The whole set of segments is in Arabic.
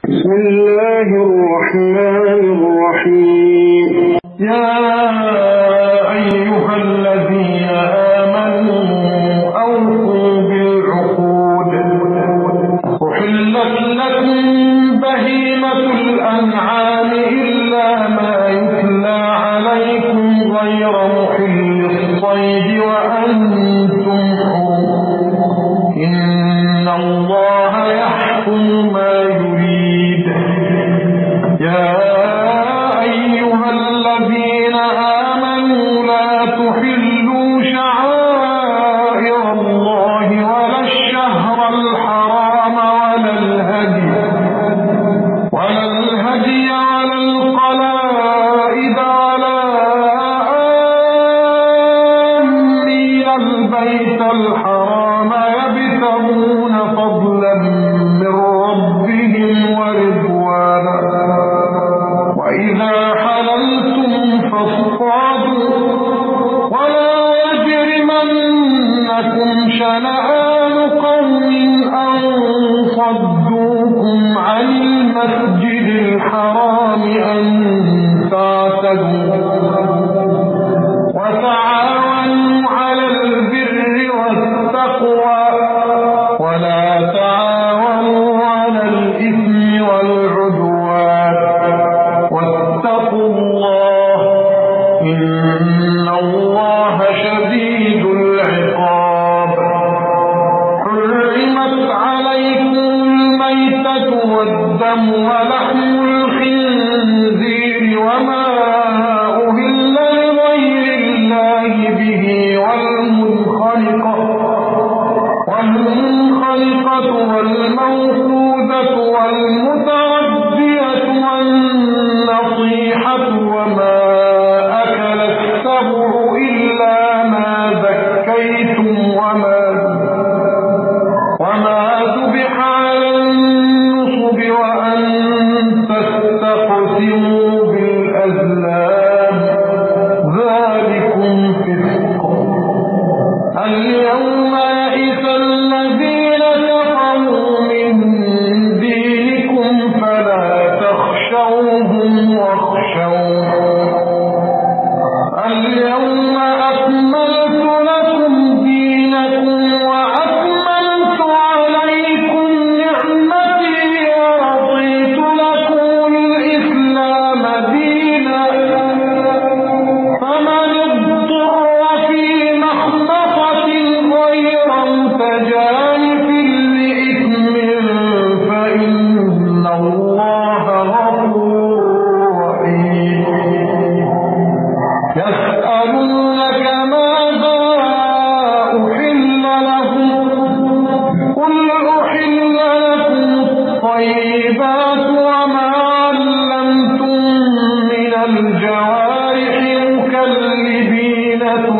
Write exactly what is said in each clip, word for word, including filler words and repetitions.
بسم الله الرحمن الرحيم. يا أيها الذين آمنوا أوفوا بالعقود أحلت لكم بهيمة الأنعام إلا ما يتلى عليكم غير محل الصيد وأنتم حرم إن الله يحكم ما يريد. يا أيها الذين آمنوا لا تحلوا شعائر الله ولا الشهر الحرام ولا الهدي ولا الهدي ولا القلائد ولا آمين البيت الحرام يبتغون فضلا من ربهم ورضوانا وإذا حللتم فاصطادوا ولا يجرمنكم شنآن قوم أن صدوكم عن المسجد الحرام أن تعتدوا وتعاونوا على البر والتقوى ولا تعاونوا على الإثم والعدوان واتقوا الله إن الله شديد العقاب. حرمت عليكم الميتة والدم ولحم الخنزير وما أهل لغير الله به والمنخنقة والمنخنقة والموقوذة والمتردية والنصيحة وما أكل السبع إلا ما ذكيتم وما وما ذبح على النصب وأن تستقسموا بالأزلام ذلكم فسق. اليوم يئس الذين كفروا من دينكم فلا تخشوهم واخشون. اليوم أكملت لكم دينكم وأكملت عليكم نعمتي ورضيت لكم الإسلام دينا فمن اضطر في مخمصة غير متجانف لإثم فإن الله غفور رحيم. يسألونك ماذا أحل لهم قل أحل لكم الطيبات وما علمتم من الجوارح مكلبين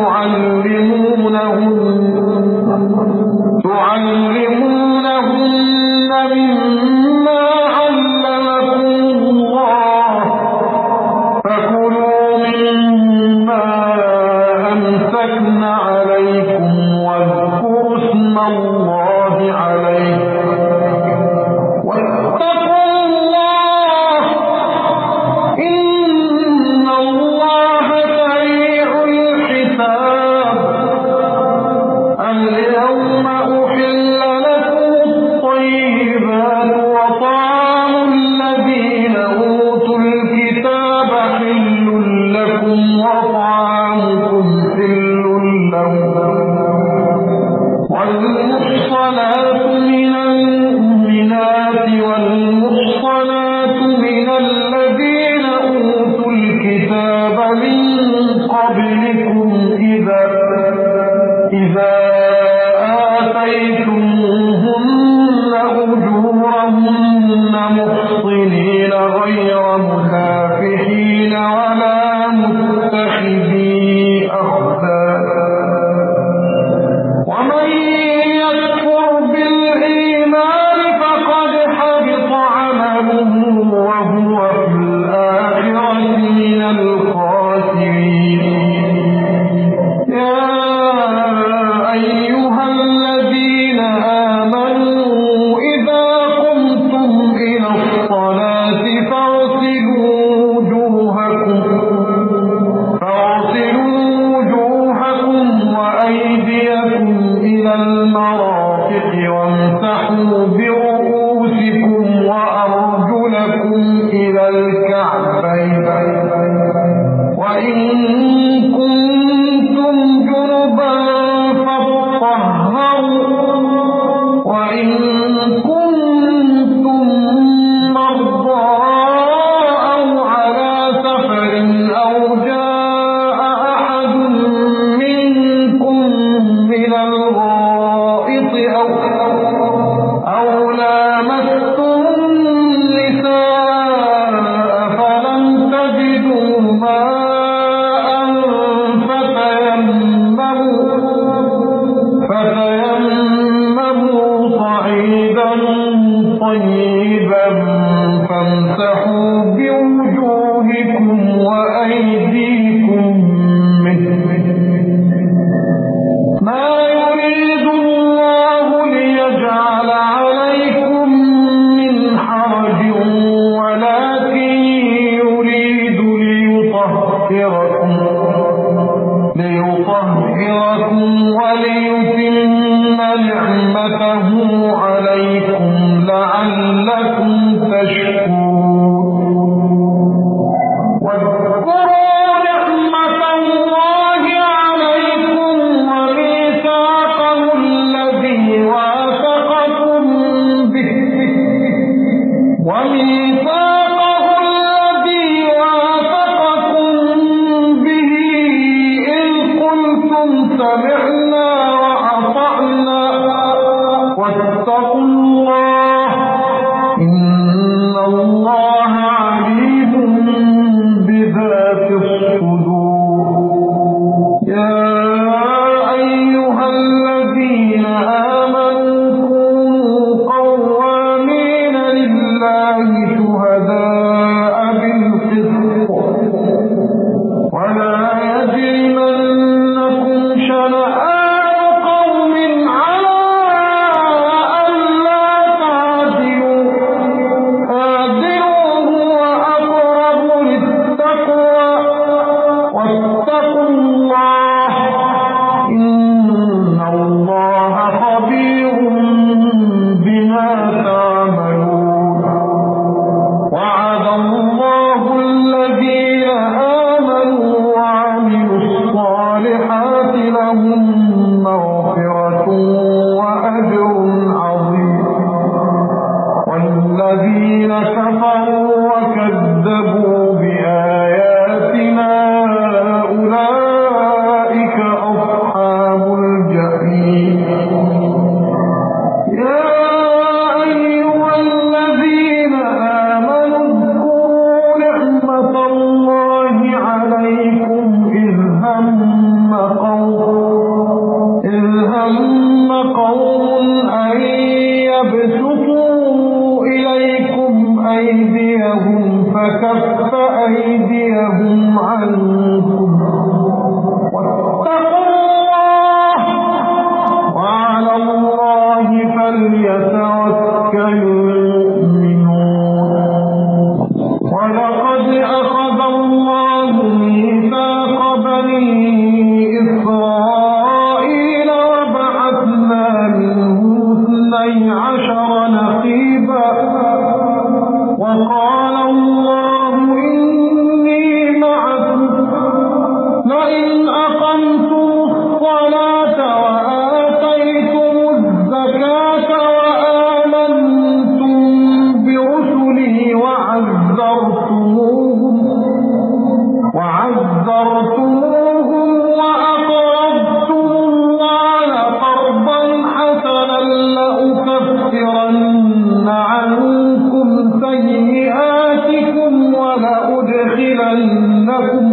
تعلمونهن تعلمونهن مما علمكم الله فكلوا مما أمسكن عليكم واذكروا اسم الله عليه واتقوا الله إن الله سريع الحساب. اليوم أحل لكم الطيبات وطعام الذين أوتوا الكتاب حل لكم وطعامكم حل لهم والمحصنات من المؤمنات والمحصنات من الذين أوتوا الكتاب من قبلكم إذا إذا آتيتموهن أجورهن محصنين غير مسافحين ولا متخذي أخدان. ومن يكفر بالإيمان فقد حبط عمله وهو في الآخرة من الخاسرين. يا أيها الذين آمنوا إذا قمتم إلى الصلاة فامسحوا بوجوهكم وأيديكم منه ما يريد الله ليجعل عليكم من حرج ولكن يريد ليطهركم ليطهركم وليتم نعمته عليكم لعلكم تشكرون واذكروا نعمة الله عليكم وميثاقه الذي واثقكم به وميثاقه الذي واثقكم به إذ قلتم سمعنا وأطعنا واتقوا الله إن الله عليم بذات الصدور يا أيها الذين آمنوا كونوا قوامين لله شهداء بالقسط ولا يجرمنكم شنآن قوم على ألا تعدلوا اعدلوا هو أقرب للتقوى واتقوا الله إن الله خبير بما تعملون وعد الله الذين آمنوا وعملوا الصالحات لهم مغفرة وأجر عظيم والذين كفروا وكذبوا بآياتنا أولئك أصحاب الجحيم يا أيها الذين آمنوا اذكروا نعمة الله عليكم إذ هم قوم إذ هم قوم أن يبسطوا إليكم أيديهم فكف أيديهم عنكم واتقوا الله وعلى الله فليتوكل المؤمنون ولقد أخذ الله ميثاق بني إسرائيل وبعثنا منهم اثني عشر نقيبا وقال الله إني معكم لئن أقمتم الصلاة وآتيتم الزكاة وآمنتم برسلي وعزرتموهم وعزرتموهم وأقرضتم الله قرضا حسنا لأكفرن عنكم سيئاتكم ولأدخلنكم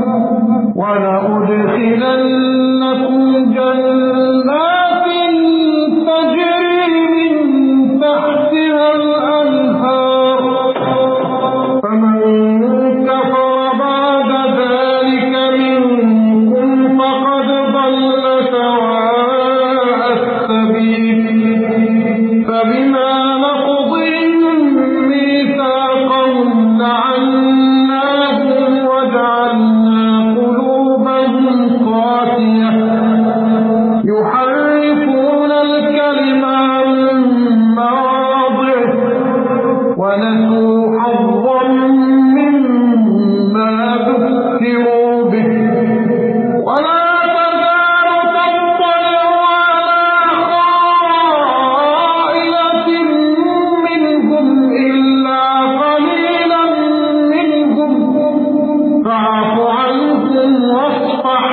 ولأدخلنكم جنات تجري من تحتها الأنهار فمن كفر بعد ذلك منكم فقد ضل سواء السبيل فبما نقضهم ميثاقهم لعناهم وجعلنا قلوبهم قاسية يحرفون الكلم عن مواضعه ونسوا حظا مما ذكروا به ولا تزال تطلع على خائنة منهم إلا قليلا منهم فاعف عنهم واصفح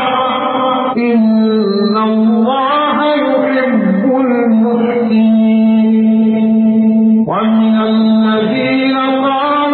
إن الله يحب المحسنين ومن الذين قالوا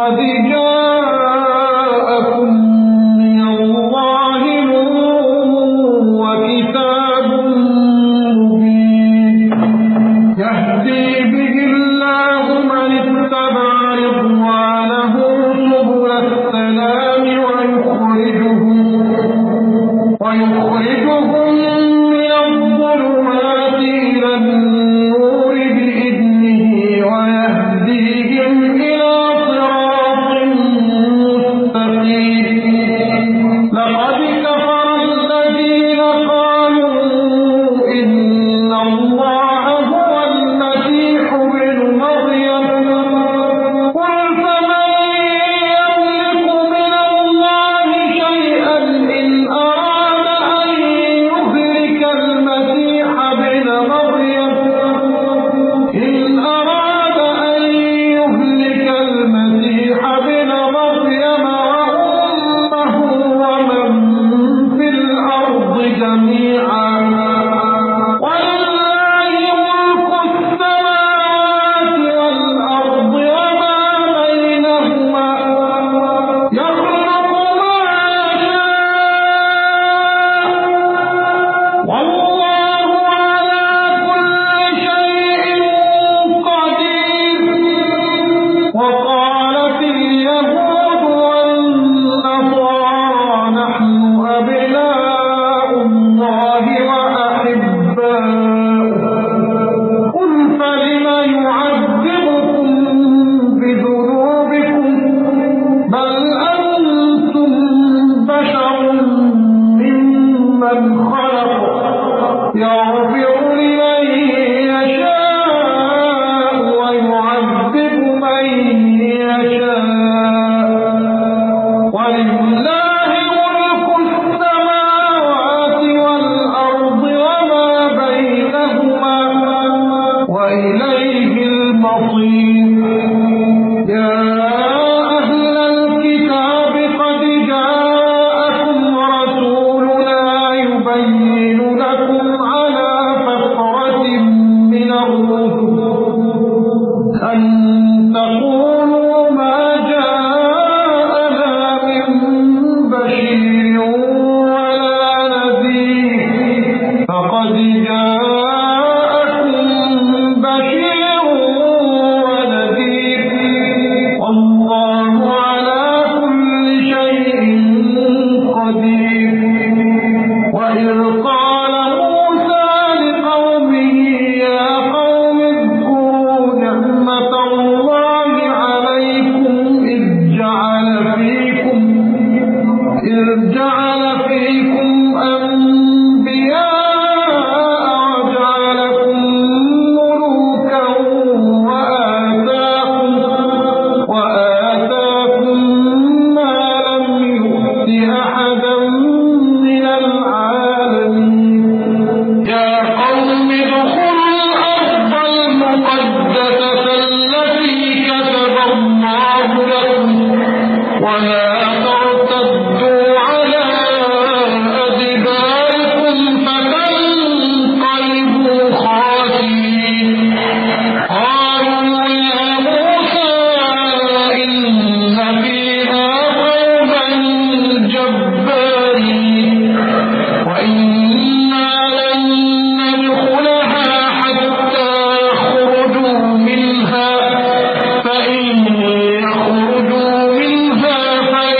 قد جاءكم من الله نور وكتاب مبين يهدي به الله من اتبع رضوانه سبل السلام ويخرجهم ويخرجهم من الظلمات إلى النور بإذنه ويهديهم إلى صراط مستقيم لقد كفر الذين قالوا إن الله هو المسيح ابن مريم قل فمن يملك من الله شيئا إن أراد أن يهلك المسيح ابن مريم إن أراد أن يهلك المسيح ابن مريم وأمه ومن في الأرض جميعا ولله ملك السماوات والأرض وما بينهما يخلق ما يشاء والله على كل شيء قدير وقالت اليهود والنصارى نحن أبناء الله وأحباؤه قل فلم يعذبكم بذنوبكم بل أنتم بشر ممن خلق يغفر لمن يشاء ويعذب من يشاء ولله ملك السماوات والأرض وما بينهما وإليه المصير يا أهل الكتاب قد جاءكم رسولنا يبين لكم على فترة من الرسل أن تقولوا ما جاءنا من بشير ولا نذير فقد جاءكم بشير ونذير والله على كل شيء قدير وإذ قال موسى لقومه يا قوم اذكروا نعمة الله عليكم إذ جعل فيكم إذ جعل فيكم أنبياء وجعلكم ملوكا وآتاكم وآتاكم ما لم يؤت أحدا من العالمين يا قوم ادخلوا الأرض المقدسة التي كتب الله لكم ولا ترتدوا على أدباركم فتنقلبوا خاسرين قالوا يا موسى إن فيها قوما جبارين وإنا لن ندخلها حتى يخرجوا منها فإن يخرجوا منها فإنا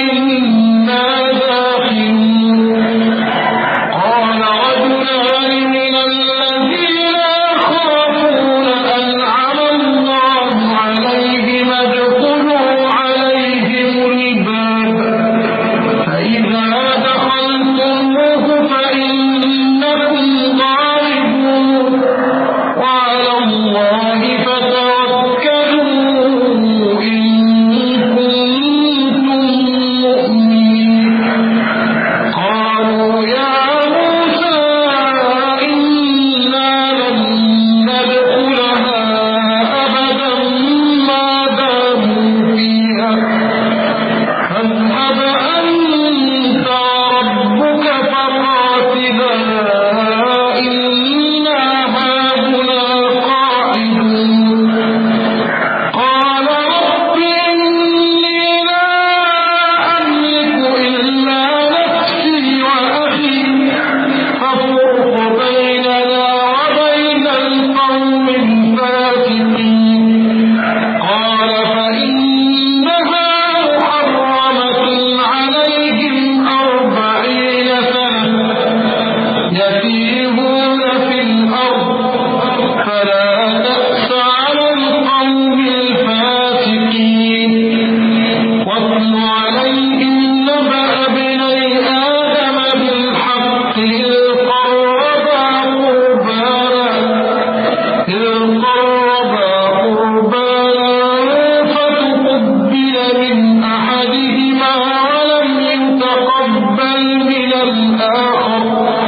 من أحدهما ولم يتقبل من الآخر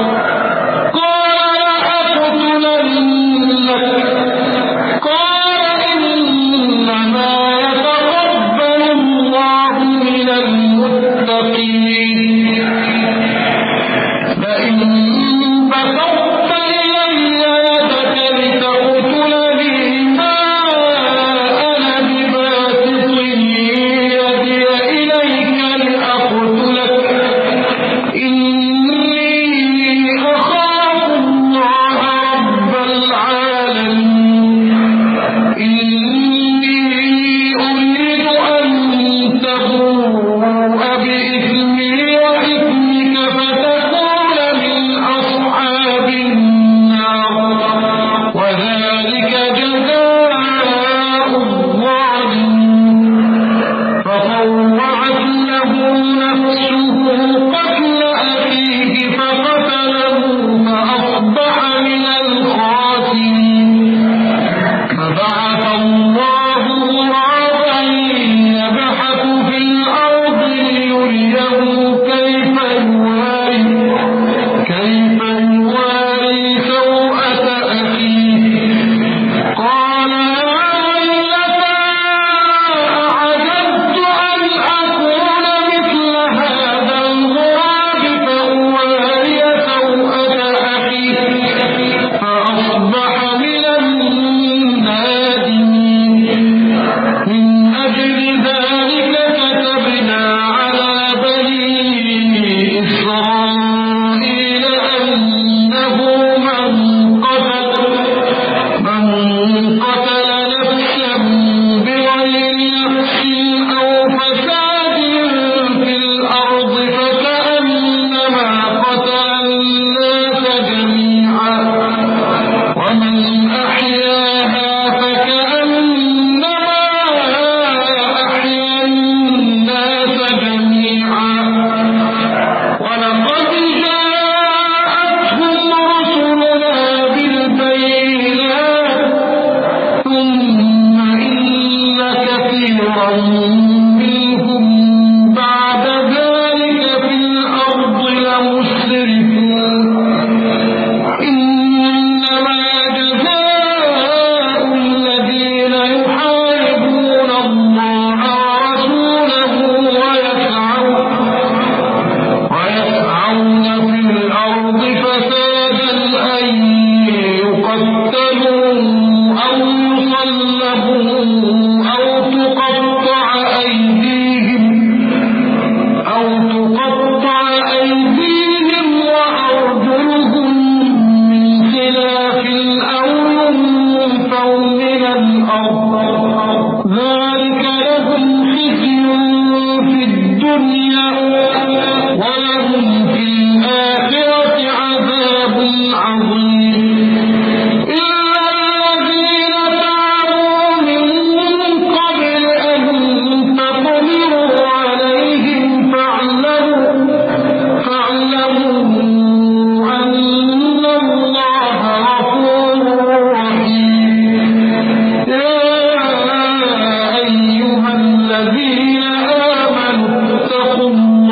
قال لأقتلنك قال إنما يتقبل الله من المتقين فإن بسطت إلي يدك لتقتلني ما أنا بباسط يدي إليك لأقتلك إني أخاف الله رب العالمين إني أريد أن تبوء بإثمي وإثمك فتكون من أصحاب النار وذلك جزاء الظالمين فطوعت له نفسه قتل أخيه فقتله فأصبح من الخاسرين فبعث الله غرابا يبحث في الأرض ليريه كيف يواري كيف يواري سوءة أخيه قال يا ويلتى أعجبت أن أكون مثل هذا الغراب فأواري سوءة أخي فأصبح من النادمين من أجل ذلك كتبنا على بني إسرائيل أنه من قتل من قتل نفسا بغير نفس أو فساد في الأرض فكأنما قتل الناس جميعا ومن أحياها فكأنما أحيا الناس جميعا ولقد جاءتهم رسلنا بالبينات ثم إن كثيرا منهم بعد ذلك في الأرض لمسرفون إنما جزاء الذين يحاربون الله ورسوله ويسعون ويسعون في الأرض فسادا أن يقتلوا أو يصلبوا أو تقطع أيديهم أو تقطع أيديهم وأرجلهم من خلاف أو ينفوا من الأرض ذلك لهم خزي في الدنيا ولهم في الآخرة عذاب عظيم إلا الذين تابوا من قبل أن تقدروا عليهم فاعلموا فاعلموا أن الله غفور رحيم يا أيها الذين آمنوا اتقوا الله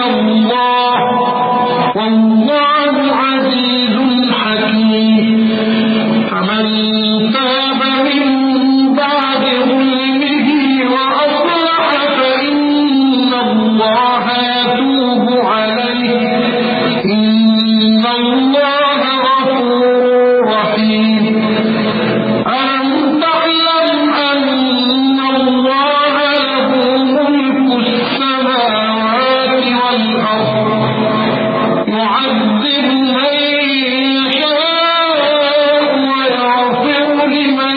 الله والله عزيز حكيم فمن تاب من بعد ظلمه وأصلح فإن الله يتوب عليه إن الله غفور رحيم ألم تعلم أن الله له ملك السماوات والأرض يعذب من يشاء ويغفر لمن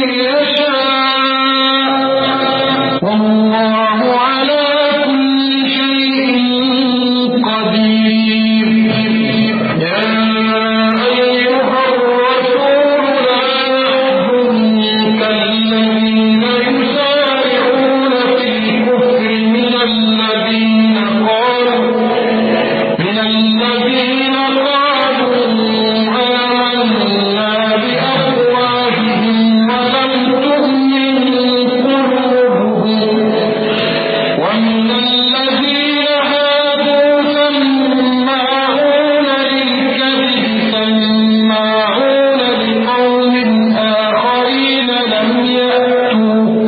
يشاء والله على كل شيء قدير يا أيها الرسول لا يحزنك الذين يسارعون في الكفر من الذين قالوا من الذين قالوا آمنا بأفواههم ولم تؤمن قلوبهم ومن الذين هادوا سماعون للكذب سماعون لقوم آخرين لم يأتوك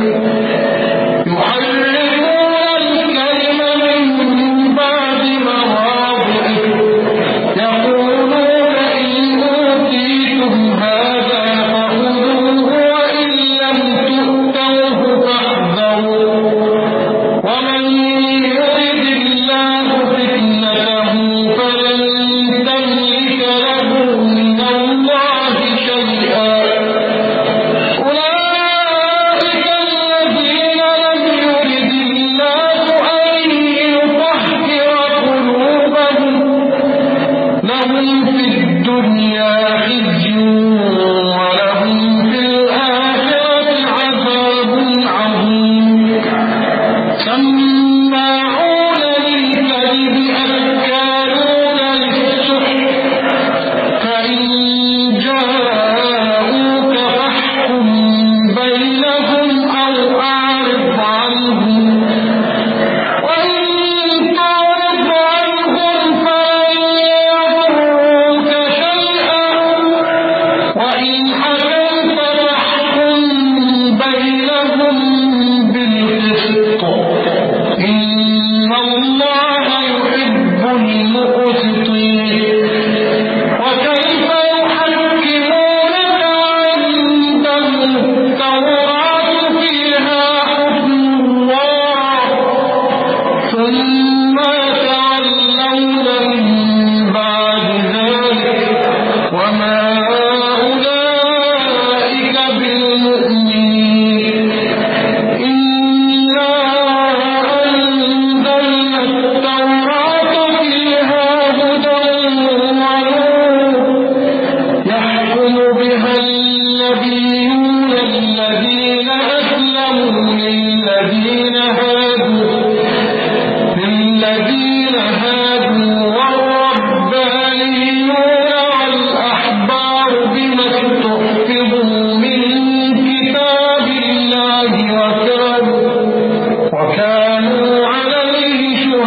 يحرفون الكلم من بعد مواضعه يقولون إن أوتيتم هذا فخذوه وإن لم تؤتوه فاحذروا ومن يرد الله فتنته فلن تملك له من الله شيئا أولئك الذين لم يرد الله أن يطهر قلوبهم لهم في الدنيا خزي ولهم في الآخرة عذاب عظيم سماعون للكذب أكالون للسحت فإن جاءوك فاحكم بينهم أو أعرض عنهم وإن تعرض عنهم فلن يضروك شيئا وإن حكمت فاحكم بينهم بالقسط إن الله يحب المقسطين وكيف يحكمونك عندهم التوراة فيها حكم الله ثم يتولون من بعد ذلك وما أولئك بالمؤمنين إنا أنزلنا التوراة فيها هدى ونور يحكم بها النبيون الذين أسلموا للذين هادوا للذين هادوا والربانيون والأحبار بما استحفظوا من كتاب الله وكانوا وكانوا عليه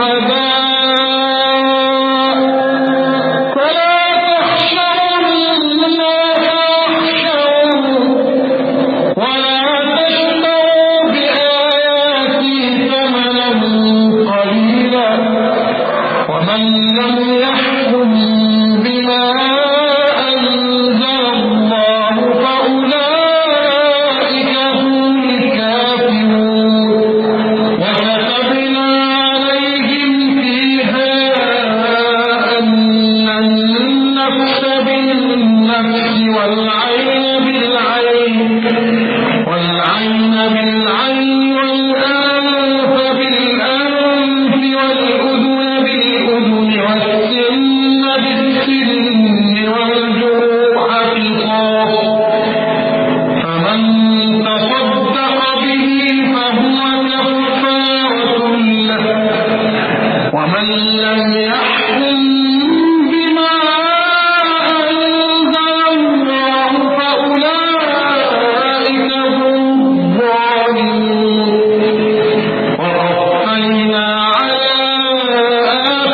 شهداء فلا تخشوا الناس واخشوني ولا تشتروا بآياتي ثمنا قليلا ومن لم يحكم بما أنزل الله فأولئك هم الكافرون وكتبنا عليهم فيها أن النفس بالنفس والعين بالعين والعين بالعين والأنف بالأنف والأذن بالأذن والسن بالسن والجروح قصاص فمن تصدق به فهو كفارة له ومن لم يحكم بما أنزل الله فأولئك هم الظالمون وقفينا على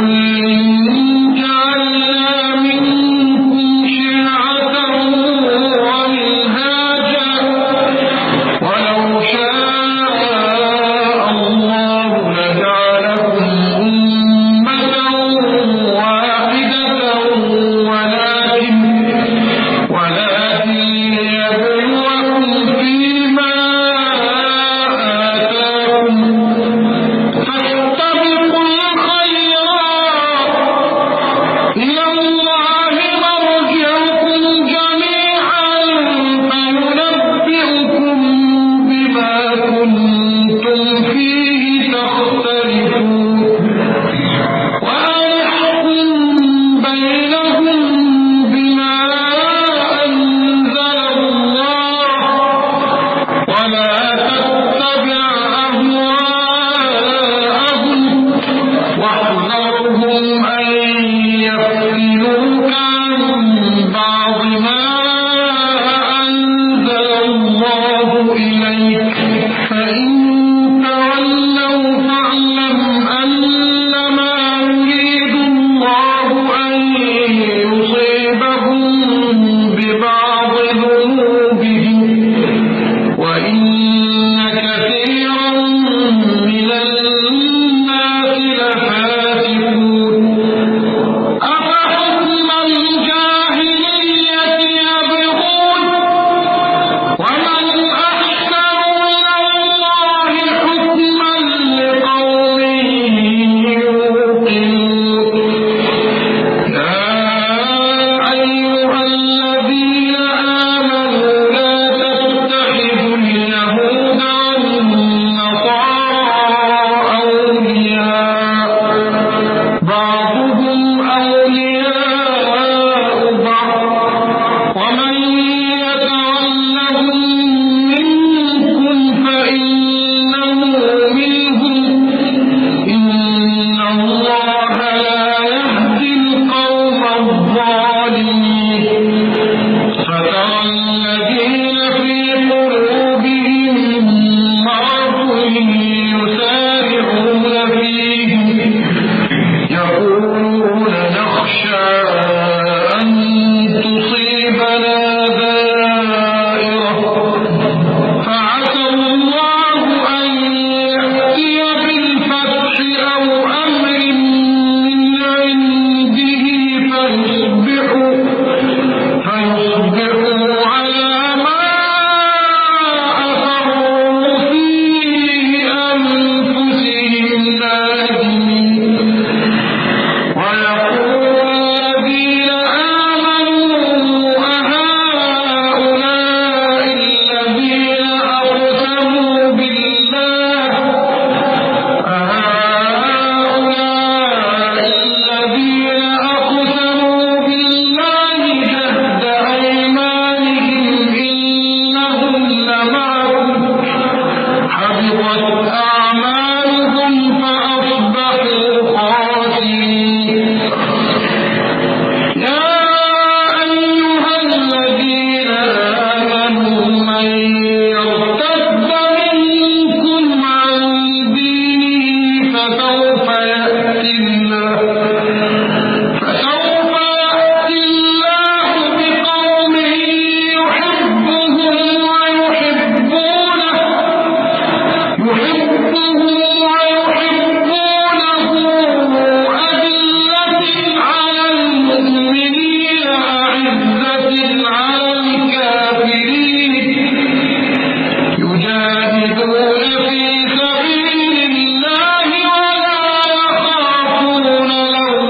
يجاهدون في سبيل الله ولا يخافون لومة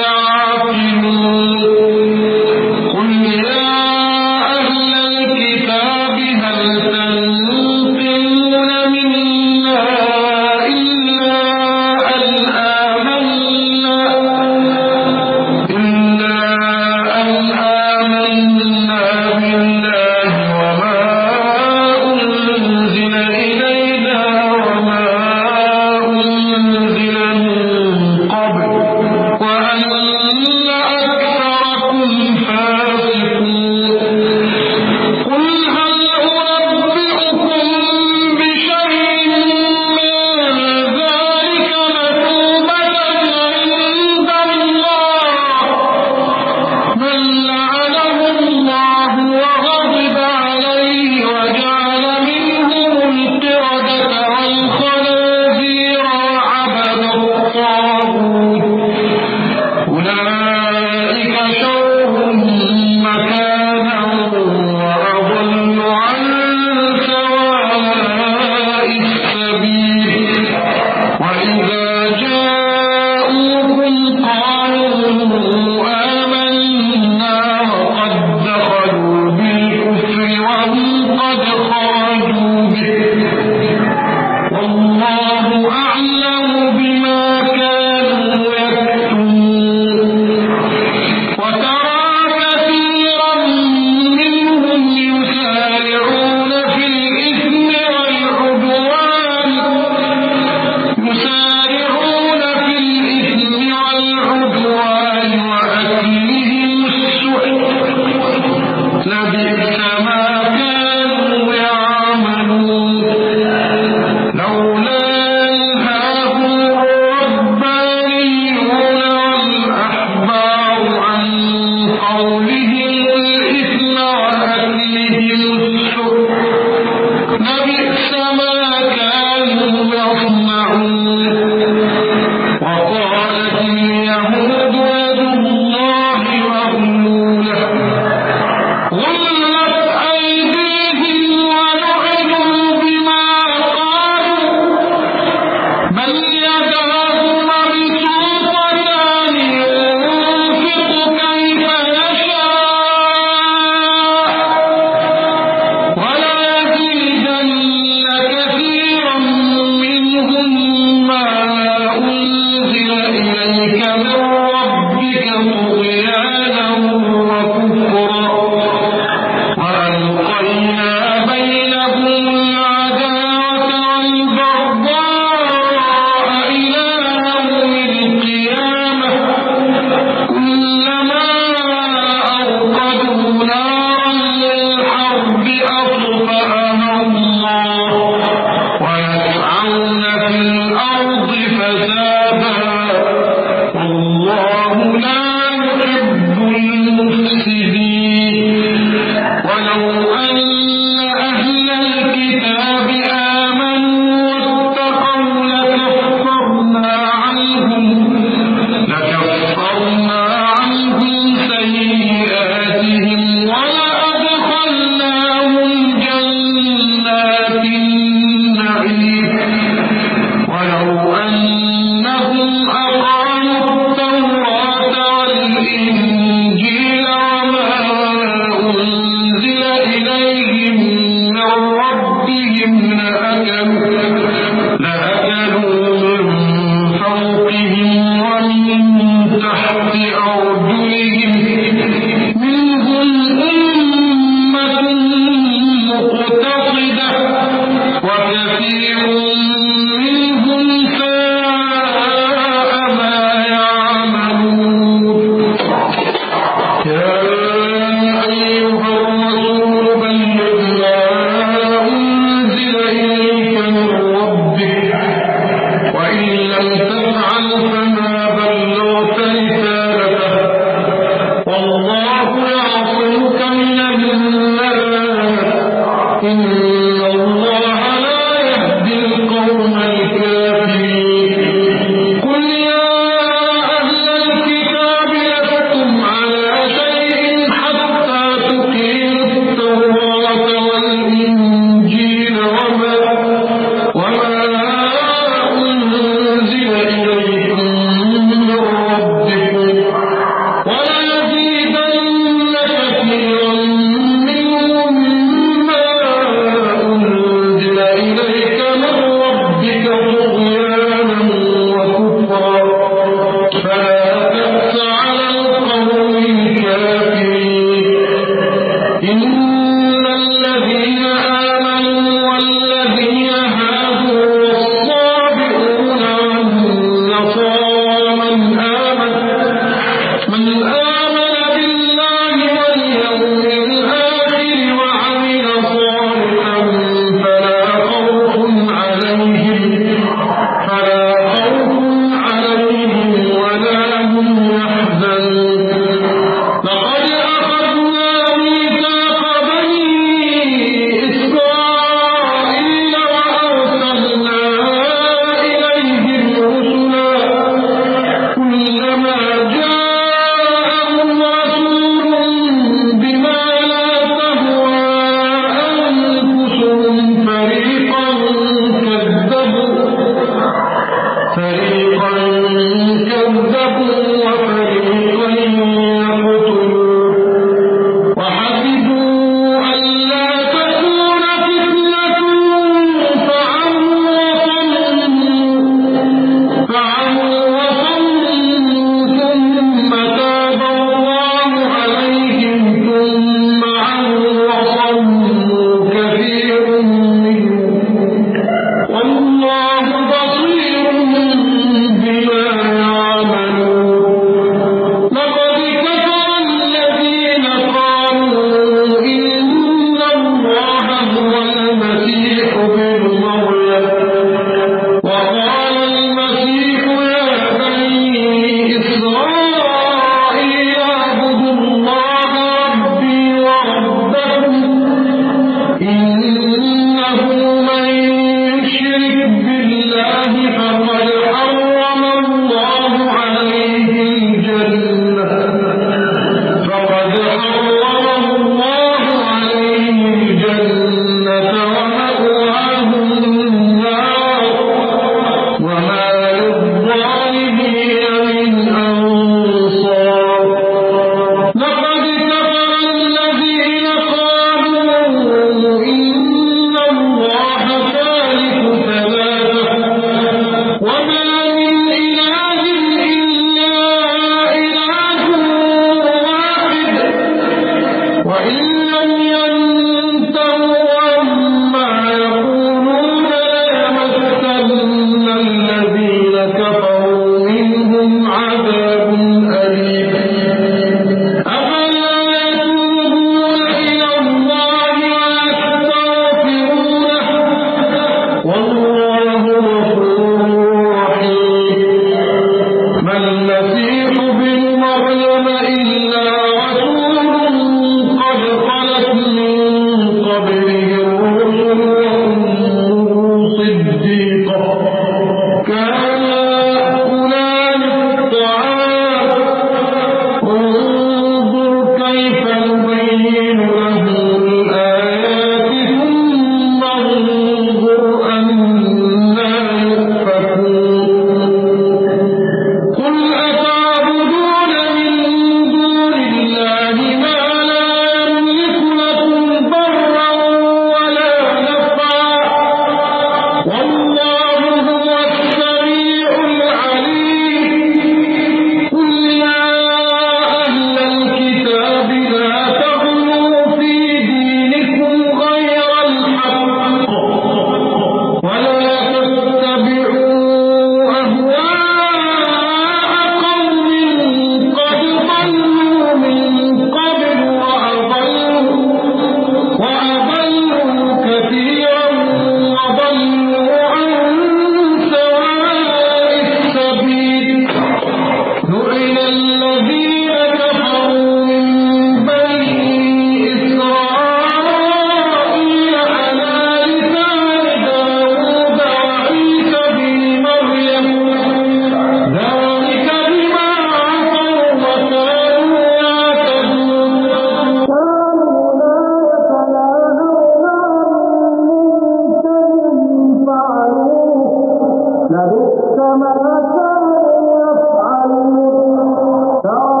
لبئس ما كانوا يفعلون.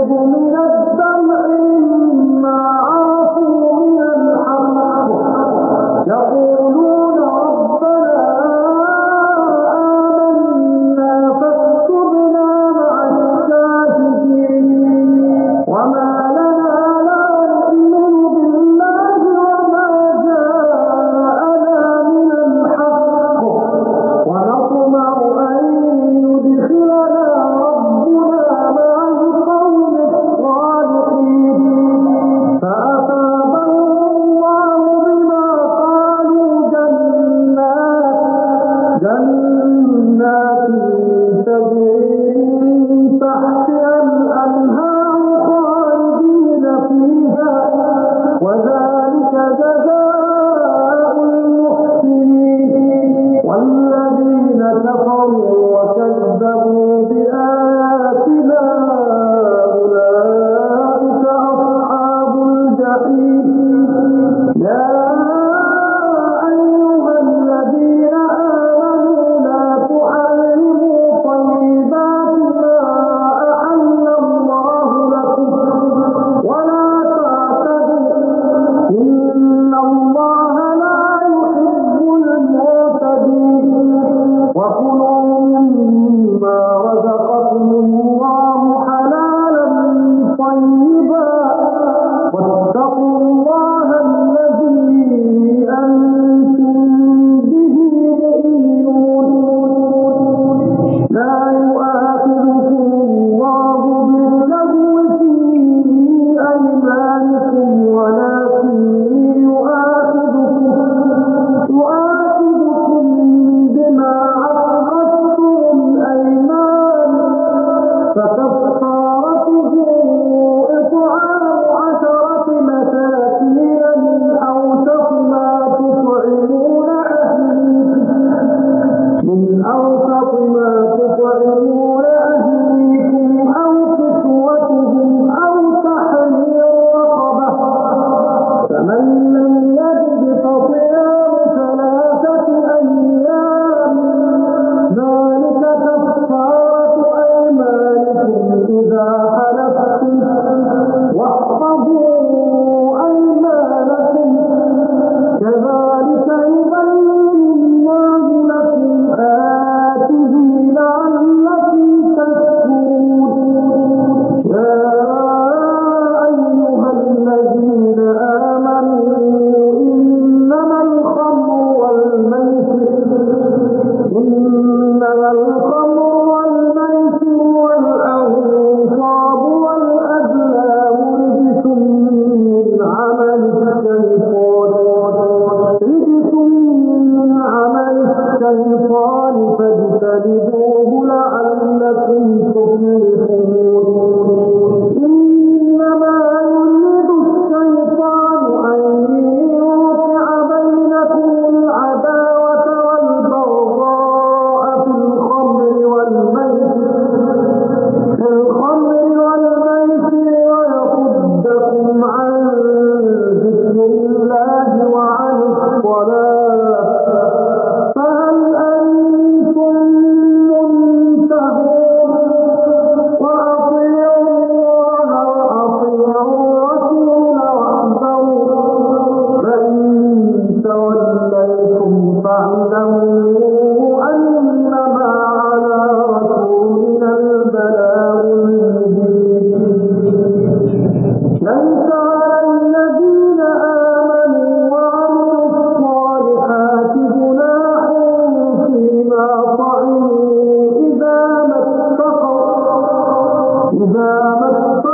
إذا ما